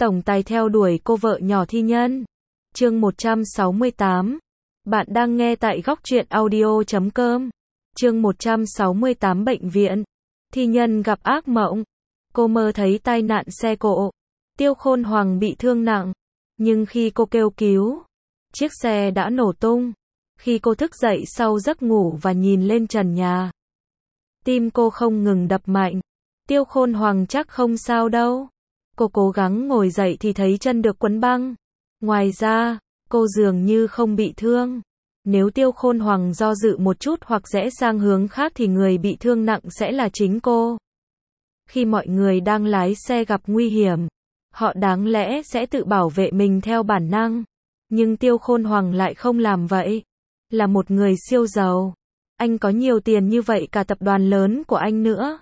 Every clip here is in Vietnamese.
Tổng tài theo đuổi cô vợ nhỏ thi nhân. Chương 168. Bạn đang nghe tại góc truyện audio.com. Chương 168 bệnh viện. Thi nhân gặp ác mộng. Cô mơ thấy tai nạn xe cộ. Tiêu Khôn Hoàng bị thương nặng. Nhưng khi cô kêu cứu, chiếc xe đã nổ tung. Khi cô thức dậy sau giấc ngủ và nhìn lên trần nhà, tim cô không ngừng đập mạnh. Tiêu Khôn Hoàng chắc không sao đâu. Cô cố gắng ngồi dậy thì thấy chân được quấn băng. Ngoài ra, cô dường như không bị thương. Nếu Tiêu Khôn Hoàng do dự một chút hoặc rẽ sang hướng khác thì người bị thương nặng sẽ là chính cô. Khi mọi người đang lái xe gặp nguy hiểm, họ đáng lẽ sẽ tự bảo vệ mình theo bản năng. Nhưng Tiêu Khôn Hoàng lại không làm vậy. Là một người siêu giàu. Anh có nhiều tiền như vậy cả tập đoàn lớn của anh nữa.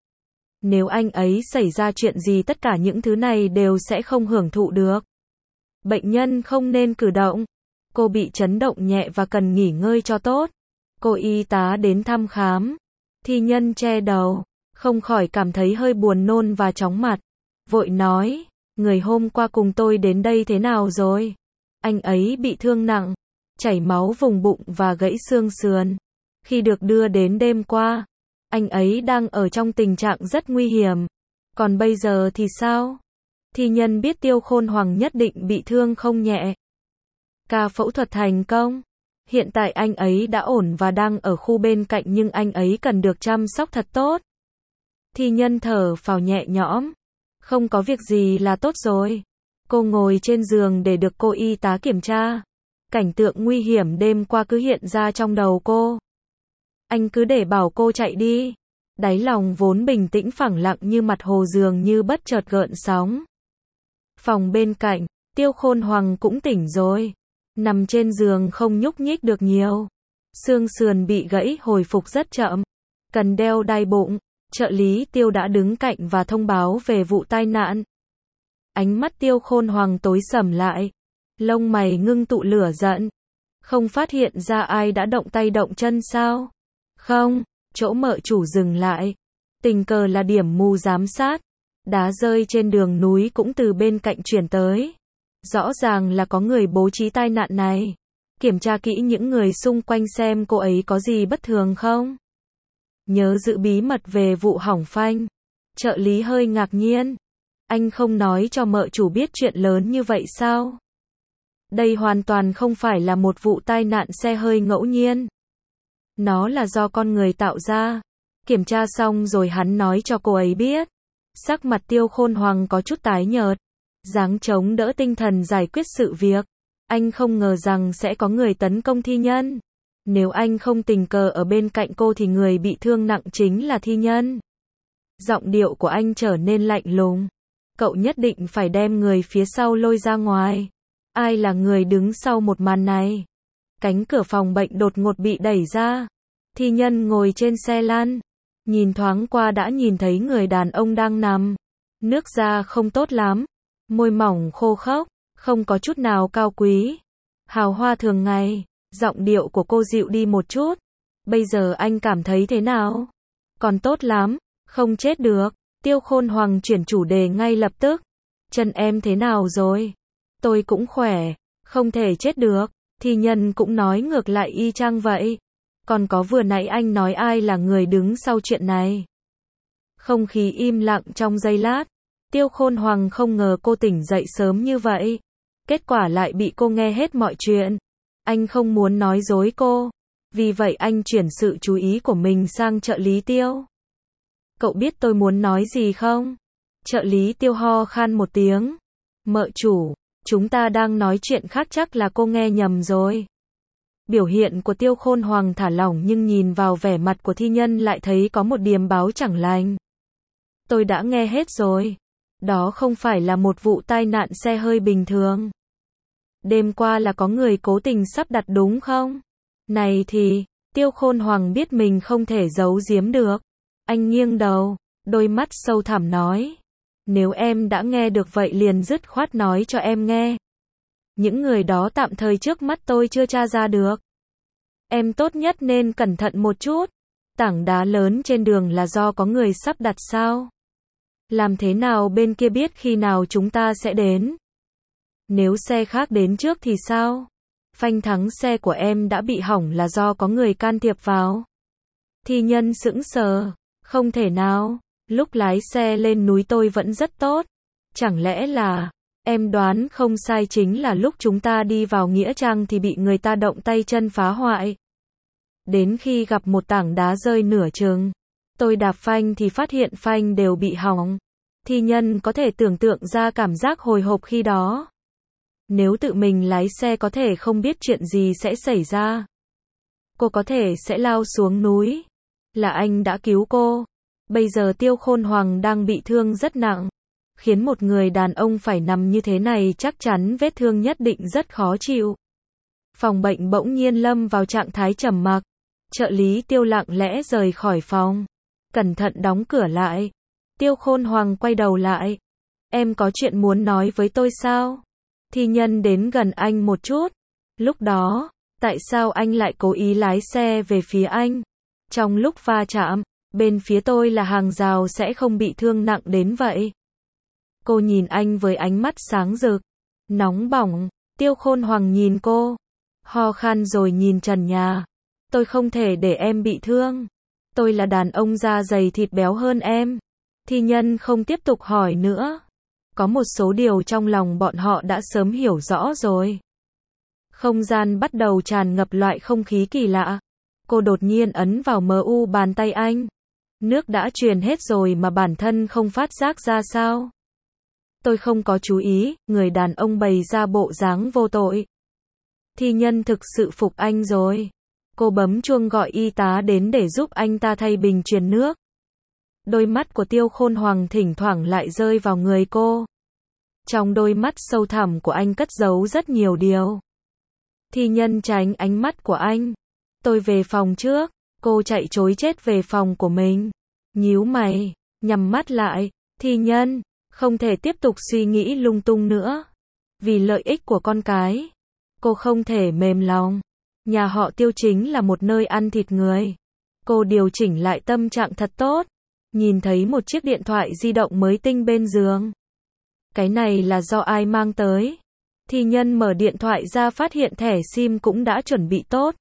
Nếu anh ấy xảy ra chuyện gì tất cả những thứ này đều sẽ không hưởng thụ được. Bệnh nhân không nên cử động. Cô bị chấn động nhẹ và cần nghỉ ngơi cho tốt. Cô y tá đến thăm khám. Thi nhân che đầu, không khỏi cảm thấy hơi buồn nôn và chóng mặt. Vội nói, người hôm qua cùng tôi đến đây thế nào rồi? Anh ấy bị thương nặng, chảy máu vùng bụng và gãy xương sườn. Khi được đưa đến đêm qua, anh ấy đang ở trong tình trạng rất nguy hiểm. Còn bây giờ thì sao? Thi nhân biết Tiêu Khôn Hoàng nhất định bị thương không nhẹ. Ca phẫu thuật thành công. Hiện tại anh ấy đã ổn và đang ở khu bên cạnh nhưng anh ấy cần được chăm sóc thật tốt. Thi nhân thở phào nhẹ nhõm. Không có việc gì là tốt rồi. Cô ngồi trên giường để được cô y tá kiểm tra. Cảnh tượng nguy hiểm đêm qua cứ hiện ra trong đầu cô. Anh cứ để bảo cô chạy đi. Đáy lòng vốn bình tĩnh phẳng lặng như mặt hồ dường như bất chợt gợn sóng. Phòng bên cạnh, Tiêu Khôn Hoàng cũng tỉnh rồi. Nằm trên giường không nhúc nhích được nhiều. Xương sườn bị gãy hồi phục rất chậm. Cần đeo đai bụng. Trợ lý Tiêu đã đứng cạnh và thông báo về vụ tai nạn. Ánh mắt Tiêu Khôn Hoàng tối sầm lại. Lông mày ngưng tụ lửa giận. Không phát hiện ra ai đã động tay động chân sao? Không, chỗ mợ chủ dừng lại. Tình cờ là điểm mù giám sát. Đá rơi trên đường núi cũng từ bên cạnh chuyển tới. Rõ ràng là có người bố trí tai nạn này. Kiểm tra kỹ những người xung quanh xem cô ấy có gì bất thường không. Nhớ giữ bí mật về vụ hỏng phanh. Trợ lý hơi ngạc nhiên. Anh không nói cho mợ chủ biết chuyện lớn như vậy sao? Đây hoàn toàn không phải là một vụ tai nạn xe hơi ngẫu nhiên. Nó là do con người tạo ra. Kiểm tra xong rồi hắn nói cho cô ấy biết. Sắc mặt Tiêu Khôn Hoàng có chút tái nhợt. Dáng chống đỡ tinh thần giải quyết sự việc. Anh không ngờ rằng sẽ có người tấn công thi nhân. Nếu anh không tình cờ ở bên cạnh cô thì người bị thương nặng chính là thi nhân. Giọng điệu của anh trở nên lạnh lùng. Cậu nhất định phải đem người phía sau lôi ra ngoài. Ai là người đứng sau một màn này? Cánh cửa phòng bệnh đột ngột bị đẩy ra. Thi nhân ngồi trên xe lăn. Nhìn thoáng qua đã nhìn thấy người đàn ông đang nằm. Nước da không tốt lắm. Môi mỏng khô khốc. Không có chút nào cao quý. Hào hoa thường ngày. Giọng điệu của cô dịu đi một chút. Bây giờ anh cảm thấy thế nào? Còn tốt lắm. Không chết được. Tiêu Khôn Hoàng chuyển chủ đề ngay lập tức. Chân em thế nào rồi? Tôi cũng khỏe. Không thể chết được. Thi nhân cũng nói ngược lại y chang vậy. Còn có vừa nãy anh nói ai là người đứng sau chuyện này. Không khí im lặng trong giây lát. Tiêu Khôn Hoàng không ngờ cô tỉnh dậy sớm như vậy. Kết quả lại bị cô nghe hết mọi chuyện. Anh không muốn nói dối cô. Vì vậy anh chuyển sự chú ý của mình sang trợ lý Tiêu. Cậu biết tôi muốn nói gì không? Trợ lý Tiêu ho khan một tiếng. Mợ chủ, chúng ta đang nói chuyện khác chắc là cô nghe nhầm rồi. Biểu hiện của Tiêu Khôn Hoàng thả lỏng nhưng nhìn vào vẻ mặt của thi nhân lại thấy có một điềm báo chẳng lành. Tôi đã nghe hết rồi. Đó không phải là một vụ tai nạn xe hơi bình thường. Đêm qua là có người cố tình sắp đặt đúng không? Này thì, Tiêu Khôn Hoàng biết mình không thể giấu giếm được. Anh nghiêng đầu, đôi mắt sâu thẳm nói. Nếu em đã nghe được vậy liền dứt khoát nói cho em nghe. Những người đó tạm thời trước mắt tôi chưa tra ra được. Em tốt nhất nên cẩn thận một chút. Tảng đá lớn trên đường là do có người sắp đặt sao? Làm thế nào bên kia biết khi nào chúng ta sẽ đến? Nếu xe khác đến trước thì sao? Phanh thắng xe của em đã bị hỏng là do có người can thiệp vào. Thi nhân sững sờ. Không thể nào. Lúc lái xe lên núi tôi vẫn rất tốt. Chẳng lẽ là... Em đoán không sai, chính là lúc chúng ta đi vào nghĩa trang thì bị người ta động tay chân phá hoại. Đến khi gặp một tảng đá rơi nửa chừng, tôi đạp phanh thì phát hiện phanh đều bị hỏng. Thi nhân có thể tưởng tượng ra cảm giác hồi hộp khi đó. Nếu tự mình lái xe có thể không biết chuyện gì sẽ xảy ra. Cô có thể sẽ lao xuống núi. Là anh đã cứu cô. Bây giờ Tiêu Khôn Hoàng đang bị thương rất nặng. Khiến một người đàn ông phải nằm như thế này chắc chắn vết thương nhất định rất khó chịu. Phòng bệnh bỗng nhiên lâm vào trạng thái trầm mặc. Trợ lý Tiêu lặng lẽ rời khỏi phòng. Cẩn thận đóng cửa lại. Tiêu Khôn Hoàng quay đầu lại. Em có chuyện muốn nói với tôi sao? Thi nhân đến gần anh một chút. Lúc đó, tại sao anh lại cố ý lái xe về phía anh? Trong lúc va chạm, bên phía tôi là hàng rào sẽ không bị thương nặng đến vậy. Cô nhìn anh với ánh mắt sáng rực, nóng bỏng. Tiêu Khôn Hoàng nhìn cô, ho khan rồi nhìn trần nhà. Tôi không thể để em bị thương. Tôi là đàn ông da dày thịt béo hơn em. Thi nhân không tiếp tục hỏi nữa. Có một số điều trong lòng bọn họ đã sớm hiểu rõ rồi. Không gian bắt đầu tràn ngập loại không khí kỳ lạ. Cô đột nhiên ấn vào MU bàn tay anh. Nước đã truyền hết rồi mà bản thân không phát giác ra sao? Tôi không có chú ý, người đàn ông bày ra bộ dáng vô tội. Thi nhân thực sự phục anh rồi. Cô bấm chuông gọi y tá đến để giúp anh ta thay bình truyền nước. Đôi mắt của Tiêu Khôn Hoàng thỉnh thoảng lại rơi vào người cô. Trong đôi mắt sâu thẳm của anh cất giấu rất nhiều điều. Thi nhân tránh ánh mắt của anh. Tôi về phòng trước. Cô chạy trối chết về phòng của mình. Nhíu mày, nhắm mắt lại. Thi nhân, không thể tiếp tục suy nghĩ lung tung nữa. Vì lợi ích của con cái, cô không thể mềm lòng. Nhà họ Tiêu chính là một nơi ăn thịt người. Cô điều chỉnh lại tâm trạng thật tốt. Nhìn thấy một chiếc điện thoại di động mới tinh bên giường. Cái này là do ai mang tới? Thi nhân mở điện thoại ra phát hiện thẻ SIM cũng đã chuẩn bị tốt.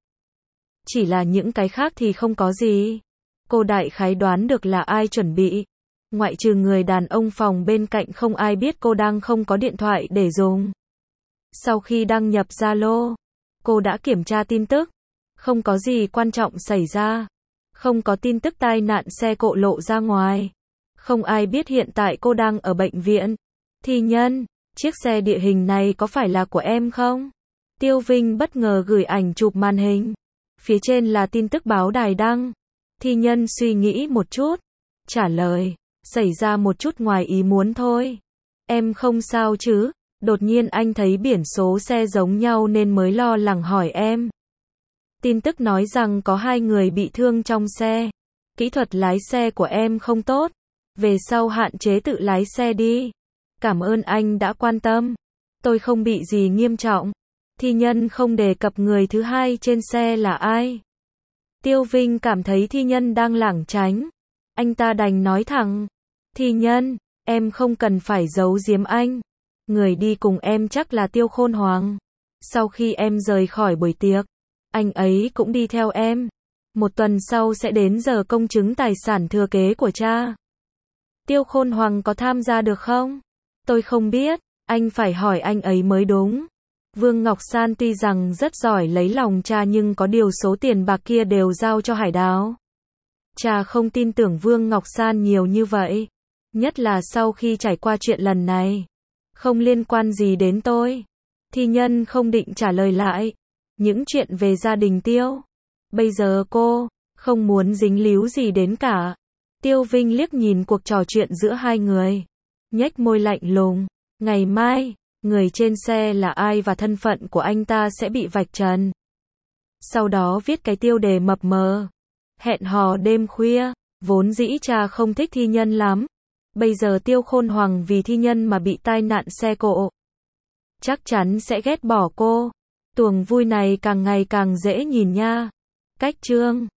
Chỉ là những cái khác thì không có gì. Cô đại khái đoán được là ai chuẩn bị. Ngoại trừ người đàn ông phòng bên cạnh không ai biết cô đang không có điện thoại để dùng. Sau khi đăng nhập Zalo, cô đã kiểm tra tin tức. Không có gì quan trọng xảy ra. Không có tin tức tai nạn xe cộ lộ ra ngoài. Không ai biết hiện tại cô đang ở bệnh viện. Thi nhân, chiếc xe địa hình này có phải là của em không? Tiêu Vinh bất ngờ gửi ảnh chụp màn hình. Phía trên là tin tức báo đài đăng. Thi nhân suy nghĩ một chút. Trả lời, xảy ra một chút ngoài ý muốn thôi. Em không sao chứ? Đột nhiên anh thấy biển số xe giống nhau nên mới lo lắng hỏi em. Tin tức nói rằng có 2 người bị thương trong xe. Kỹ thuật lái xe của em không tốt. Về sau hạn chế tự lái xe đi. Cảm ơn anh đã quan tâm. Tôi không bị gì nghiêm trọng. Thi nhân không đề cập người thứ hai trên xe là ai. Tiêu Vinh cảm thấy thi nhân đang lảng tránh. Anh ta đành nói thẳng. Thi nhân, em không cần phải giấu giếm anh. Người đi cùng em chắc là Tiêu Khôn Hoàng. Sau khi em rời khỏi buổi tiệc, anh ấy cũng đi theo em. 1 tuần sau sẽ đến giờ công chứng tài sản thừa kế của cha. Tiêu Khôn Hoàng có tham gia được không? Tôi không biết, anh phải hỏi anh ấy mới đúng. Vương Ngọc San tuy rằng rất giỏi lấy lòng cha nhưng có điều số tiền bạc kia đều giao cho Hải Đào. Cha không tin tưởng Vương Ngọc San nhiều như vậy. Nhất là sau khi trải qua chuyện lần này. Không liên quan gì đến tôi. Thi nhân không định trả lời lại. Những chuyện về gia đình Tiêu. Bây giờ cô không muốn dính líu gì đến cả. Tiêu Vinh liếc nhìn cuộc trò chuyện giữa hai người. Nhếch môi lạnh lùng. Ngày mai, người trên xe là ai và thân phận của anh ta sẽ bị vạch trần. Sau đó viết cái tiêu đề mập mờ. Hẹn hò đêm khuya. Vốn dĩ cha không thích thi nhân lắm. Bây giờ Tiêu Khôn Hoàng vì thi nhân mà bị tai nạn xe cộ. Chắc chắn sẽ ghét bỏ cô. Tuồng vui này càng ngày càng dễ nhìn nha. Cách chương